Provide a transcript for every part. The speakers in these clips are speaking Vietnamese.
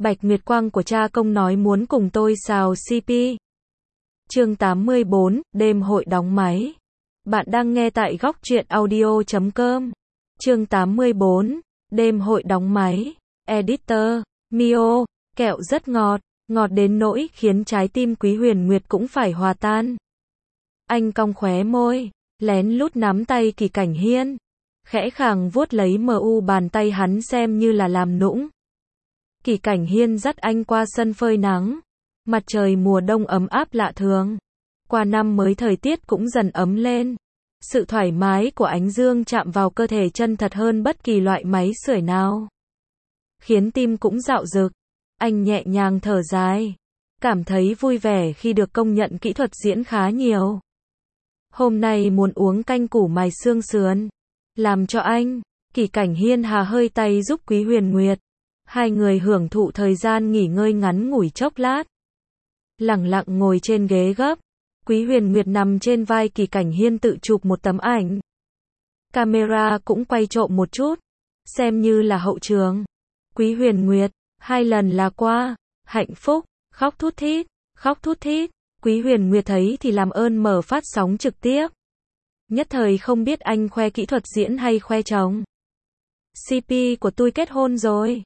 Bạch Nguyệt Quang của cha công nói muốn cùng tôi xào CP. Chương 84, đêm hội đóng máy. Bạn đang nghe tại góc truyện audio.com. Chương 84, đêm hội đóng máy. Editor, Mio, kẹo rất ngọt, ngọt đến nỗi khiến trái tim Quý Huyền Nguyệt cũng phải hòa tan. Anh cong khóe môi, lén lút nắm tay Kỳ Cảnh Hiên, khẽ khàng vuốt lấy bàn tay hắn xem như là làm nũng. Kỳ Cảnh Hiên dắt anh qua sân phơi nắng. Mặt trời mùa đông ấm áp lạ thường. Qua năm mới thời tiết cũng dần ấm lên. Sự thoải mái của ánh dương chạm vào cơ thể chân thật hơn bất kỳ loại máy sưởi nào. Khiến tim cũng dạo dực. Anh nhẹ nhàng thở dài. Cảm thấy vui vẻ khi được công nhận kỹ thuật diễn khá nhiều. Hôm nay muốn uống canh củ mài xương sườn. Làm cho anh. Kỳ Cảnh Hiên hà hơi tay giúp Quý Huyền Nguyệt. Hai người hưởng thụ thời gian nghỉ ngơi ngắn ngủi chốc lát. Lẳng lặng ngồi trên ghế gấp. Quý Huyền Nguyệt nằm trên vai Kỳ Cảnh Hiên tự chụp một tấm ảnh. Camera cũng quay trộm một chút. Xem như là hậu trường. Quý Huyền Nguyệt, 2 lần là qua. Hạnh phúc, khóc thút thít, khóc thút thít. Quý Huyền Nguyệt thấy thì làm ơn mở phát sóng trực tiếp. Nhất thời không biết anh khoe kỹ thuật diễn hay khoe chồng. CP của tôi kết hôn rồi.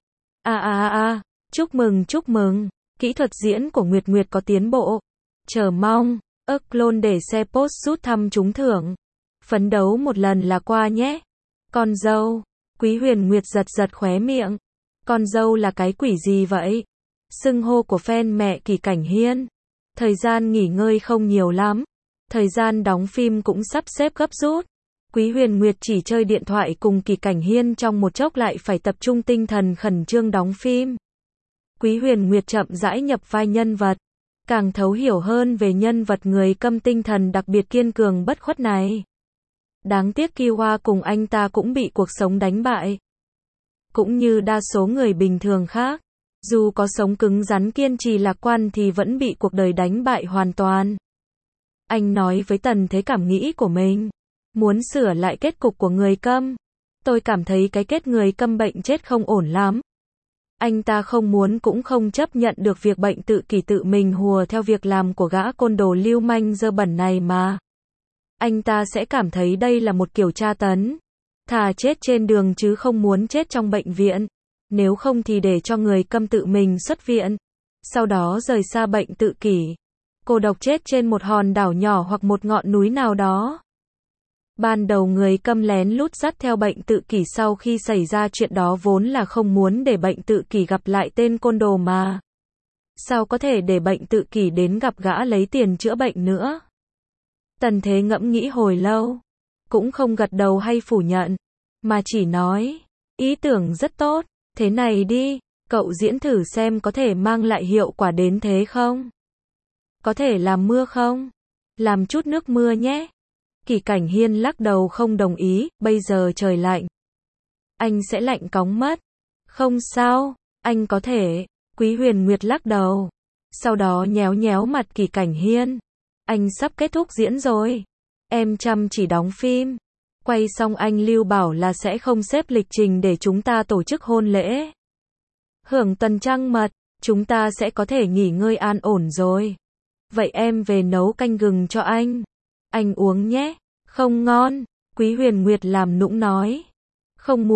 Chúc mừng. Kỹ thuật diễn của Nguyệt Nguyệt có tiến bộ. Chờ mong. Clone để xe post rút thăm trúng thưởng. Phấn đấu một lần là qua nhé. Con dâu. Quý Huyền Nguyệt giật khóe miệng. Con dâu là cái quỷ gì vậy? Xưng hô của fan mẹ Kỳ Cảnh Hiên. Thời gian nghỉ ngơi không nhiều lắm. Thời gian đóng phim cũng sắp xếp gấp rút. Quý Huyền Nguyệt chỉ chơi điện thoại cùng Kỳ Cảnh Hiên trong một chốc lại phải tập trung tinh thần khẩn trương đóng phim. Quý Huyền Nguyệt chậm rãi nhập vai nhân vật, càng thấu hiểu hơn về nhân vật người câm tinh thần đặc biệt kiên cường bất khuất này. Đáng tiếc Kiwa cùng anh ta cũng bị cuộc sống đánh bại. Cũng như đa số người bình thường khác, dù có sống cứng rắn kiên trì lạc quan thì vẫn bị cuộc đời đánh bại hoàn toàn. Anh nói với Tần Thế cảm nghĩ của mình. Muốn sửa lại kết cục của người câm. Tôi cảm thấy cái kết người câm bệnh chết không ổn lắm. Anh ta không muốn cũng không chấp nhận được việc bệnh tự kỷ tự mình hùa theo việc làm của gã côn đồ lưu manh dơ bẩn này mà. Anh ta sẽ cảm thấy đây là một kiểu tra tấn. Thà chết trên đường chứ không muốn chết trong bệnh viện. Nếu không thì để cho người câm tự mình xuất viện. Sau đó rời xa bệnh tự kỷ. Cô độc chết trên một hòn đảo nhỏ hoặc một ngọn núi nào đó. Ban đầu người câm lén lút dắt theo bệnh tự kỷ, sau khi xảy ra chuyện đó vốn là không muốn để bệnh tự kỷ gặp lại tên côn đồ mà. Sao có thể để bệnh tự kỷ đến gặp gã lấy tiền chữa bệnh nữa? Tần Thế ngẫm nghĩ hồi lâu. Cũng không gật đầu hay phủ nhận. Mà chỉ nói. Ý tưởng rất tốt. Thế này đi. Cậu diễn thử xem có thể mang lại hiệu quả đến thế không? Có thể làm mưa không? Làm chút nước mưa nhé. Kỳ Cảnh Hiên lắc đầu không đồng ý, bây giờ trời lạnh. Anh sẽ lạnh cóng mất. Không sao, anh có thể. Quý Huyền Nguyệt lắc đầu. Sau đó nhéo mặt Kỳ Cảnh Hiên. Anh sắp kết thúc diễn rồi. Em chăm chỉ đóng phim. Quay xong anh lưu bảo là sẽ không xếp lịch trình để chúng ta tổ chức hôn lễ. Hưởng tuần trăng mật, chúng ta sẽ có thể nghỉ ngơi an ổn rồi. Vậy em về nấu canh gừng cho anh. Anh uống nhé. Không ngon. Quý Huyền Nguyệt làm nũng nói. Không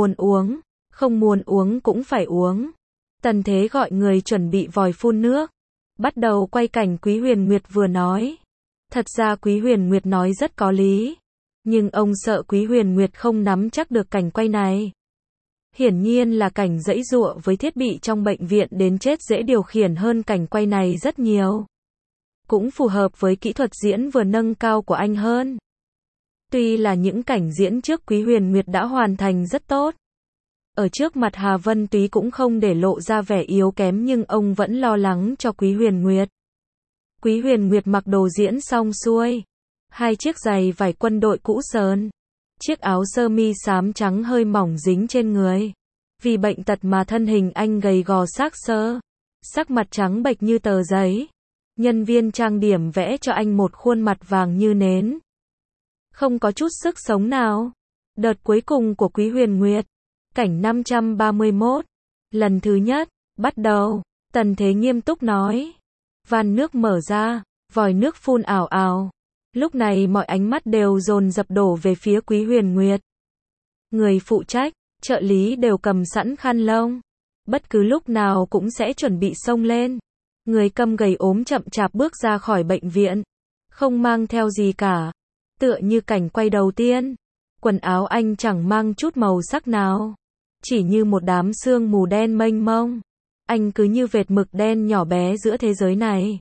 muốn uống cũng phải uống. Tần Thế gọi người chuẩn bị vòi phun nước. Bắt đầu quay cảnh Quý Huyền Nguyệt vừa nói. Thật ra Quý Huyền Nguyệt nói rất có lý. Nhưng ông sợ Quý Huyền Nguyệt không nắm chắc được cảnh quay này. Hiển nhiên là cảnh giãy giụa với thiết bị trong bệnh viện đến chết dễ điều khiển hơn cảnh quay này rất nhiều. Cũng phù hợp với kỹ thuật diễn vừa nâng cao của anh hơn. Tuy là những cảnh diễn trước Quý Huyền Nguyệt đã hoàn thành rất tốt. Ở trước mặt Hà Vân Túy cũng không để lộ ra vẻ yếu kém, nhưng ông vẫn lo lắng cho Quý Huyền Nguyệt. Quý Huyền Nguyệt mặc đồ diễn xong xuôi. 2 chiếc giày vải quân đội cũ sờn. Chiếc áo sơ mi xám trắng hơi mỏng dính trên người. Vì bệnh tật mà thân hình anh gầy gò xác xơ. Sắc mặt trắng bệch như tờ giấy. Nhân viên trang điểm vẽ cho anh một khuôn mặt vàng như nến. Không có chút sức sống nào. Đợt cuối cùng của Quý Huyền Nguyệt. Cảnh 531. Lần thứ nhất. Bắt đầu. Tần Thế nghiêm túc nói. Van nước mở ra, vòi nước phun ào ào. Lúc này mọi ánh mắt đều dồn dập đổ về phía Quý Huyền Nguyệt. Người phụ trách, trợ lý đều cầm sẵn khăn lông. Bất cứ lúc nào cũng sẽ chuẩn bị xông lên. Người câm gầy ốm chậm chạp bước ra khỏi bệnh viện. Không mang theo gì cả. Tựa như cảnh quay đầu tiên. Quần áo anh chẳng mang chút màu sắc nào. Chỉ như một đám sương mù đen mênh mông. Anh cứ như vệt mực đen nhỏ bé giữa thế giới này.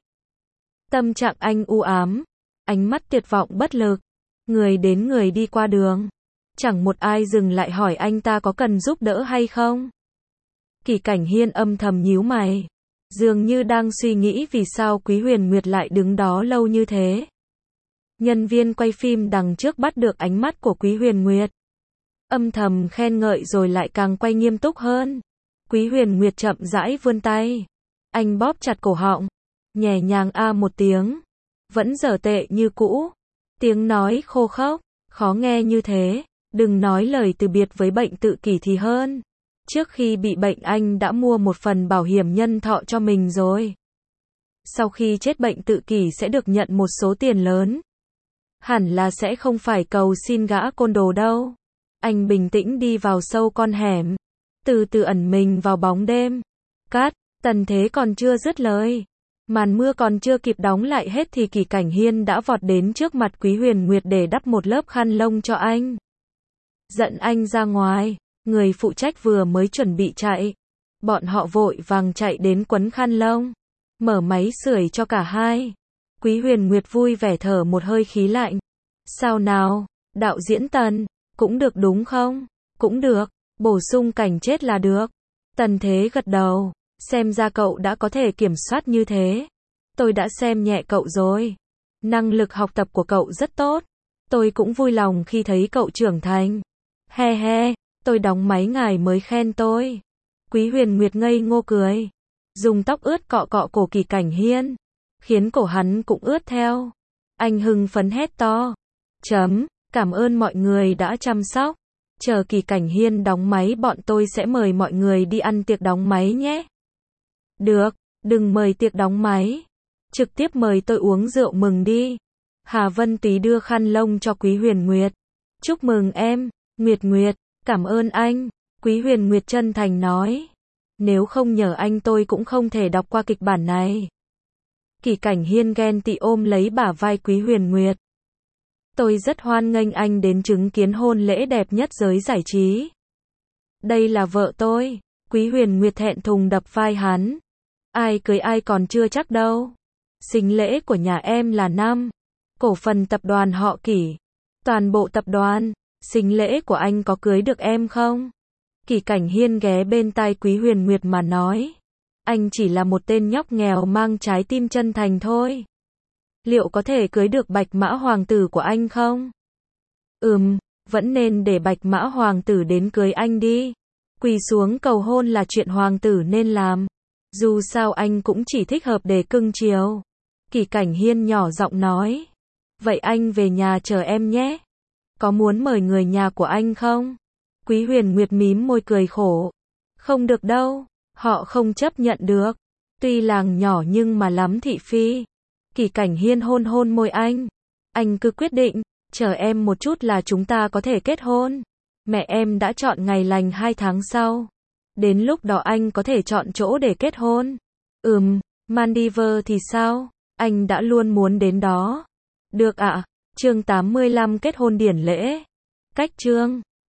Tâm trạng anh u ám. Ánh mắt tuyệt vọng bất lực. Người đến người đi qua đường. Chẳng một ai dừng lại hỏi anh ta có cần giúp đỡ hay không. Kỳ Cảnh Hiên âm thầm nhíu mày. Dường như đang suy nghĩ vì sao Quý Huyền Nguyệt lại đứng đó lâu như thế. Nhân viên quay phim đằng trước bắt được ánh mắt của Quý Huyền Nguyệt. Âm thầm khen ngợi rồi lại càng quay nghiêm túc hơn. Quý Huyền Nguyệt chậm rãi vươn tay. Anh bóp chặt cổ họng. Nhẹ nhàng a một tiếng. Vẫn dở tệ như cũ. Tiếng nói khô khốc, khó nghe như thế. Đừng nói lời từ biệt với bệnh tự kỷ thì hơn. Trước khi bị bệnh anh đã mua một phần bảo hiểm nhân thọ cho mình rồi. Sau khi chết bệnh tự kỷ sẽ được nhận một số tiền lớn. Hẳn là sẽ không phải cầu xin gã côn đồ đâu. Anh bình tĩnh đi vào sâu con hẻm. Từ từ ẩn mình vào bóng đêm. Cát, Tần Thế còn chưa dứt lời. Màn mưa còn chưa kịp đóng lại hết thì Kỳ Cảnh Hiên đã vọt đến trước mặt Quý Huyền Nguyệt để đắp một lớp khăn lông cho anh. Dẫn anh ra ngoài. Người phụ trách vừa mới chuẩn bị chạy. Bọn họ vội vàng chạy đến quấn khăn lông. Mở máy sưởi cho cả hai. Quý Huyền Nguyệt vui vẻ thở một hơi khí lạnh. Sao nào, đạo diễn Tần, cũng được đúng không? Cũng được, bổ sung cảnh chết là được. Tần Thế gật đầu. Xem ra cậu đã có thể kiểm soát như thế. Tôi đã xem nhẹ cậu rồi. Năng lực học tập của cậu rất tốt. Tôi cũng vui lòng khi thấy cậu trưởng thành. He he, tôi đóng máy ngài mới khen tôi. Quý Huyền Nguyệt ngây ngô cười. Dùng tóc ướt cọ cọ cổ Kỳ Cảnh Hiên. Khiến cổ hắn cũng ướt theo. Anh hưng phấn hét to. Cảm ơn mọi người đã chăm sóc. Chờ Kỳ Cảnh Hiên đóng máy bọn tôi sẽ mời mọi người đi ăn tiệc đóng máy nhé. Được, đừng mời tiệc đóng máy. Trực tiếp mời tôi uống rượu mừng đi. Hà Vân Túy đưa khăn lông cho Quý Huyền Nguyệt. Chúc mừng em, Nguyệt Nguyệt, cảm ơn anh. Quý Huyền Nguyệt chân thành nói. Nếu không nhờ anh tôi cũng không thể đọc qua kịch bản này. Kỳ Cảnh Hiên ghen tị ôm lấy bả vai Quý Huyền Nguyệt. Tôi rất hoan nghênh anh đến chứng kiến hôn lễ đẹp nhất giới giải trí. Đây là vợ tôi. Quý Huyền Nguyệt thẹn thùng đập vai hắn. Ai cưới ai còn chưa chắc đâu. Sính lễ của nhà em là 5. Cổ phần tập đoàn họ Kỷ. Toàn bộ tập đoàn. Sính lễ của anh có cưới được em không? Kỳ Cảnh Hiên ghé bên tai Quý Huyền Nguyệt mà nói. Anh chỉ là một tên nhóc nghèo mang trái tim chân thành thôi. Liệu có thể cưới được Bạch Mã Hoàng tử của anh không? Vẫn nên để Bạch Mã Hoàng tử đến cưới anh đi. Quỳ xuống cầu hôn là chuyện hoàng tử nên làm. Dù sao anh cũng chỉ thích hợp để cưng chiều. Kỳ Cảnh Hiên nhỏ giọng nói. Vậy anh về nhà chờ em nhé. Có muốn mời người nhà của anh không? Quý Huyền Nguyệt mím môi cười khổ. Không được đâu, họ không chấp nhận được. Tuy làng nhỏ nhưng mà lắm thị phi. Kỳ Cảnh Hiên hôn hôn môi anh. Anh cứ quyết định, chờ em một chút là chúng ta có thể kết hôn. Mẹ em đã chọn ngày lành 2 tháng sau. Đến lúc đó anh có thể chọn chỗ để kết hôn. Maldives thì sao? Anh đã luôn muốn đến đó. Được ạ. Chương 85 kết hôn điển lễ. Cách chương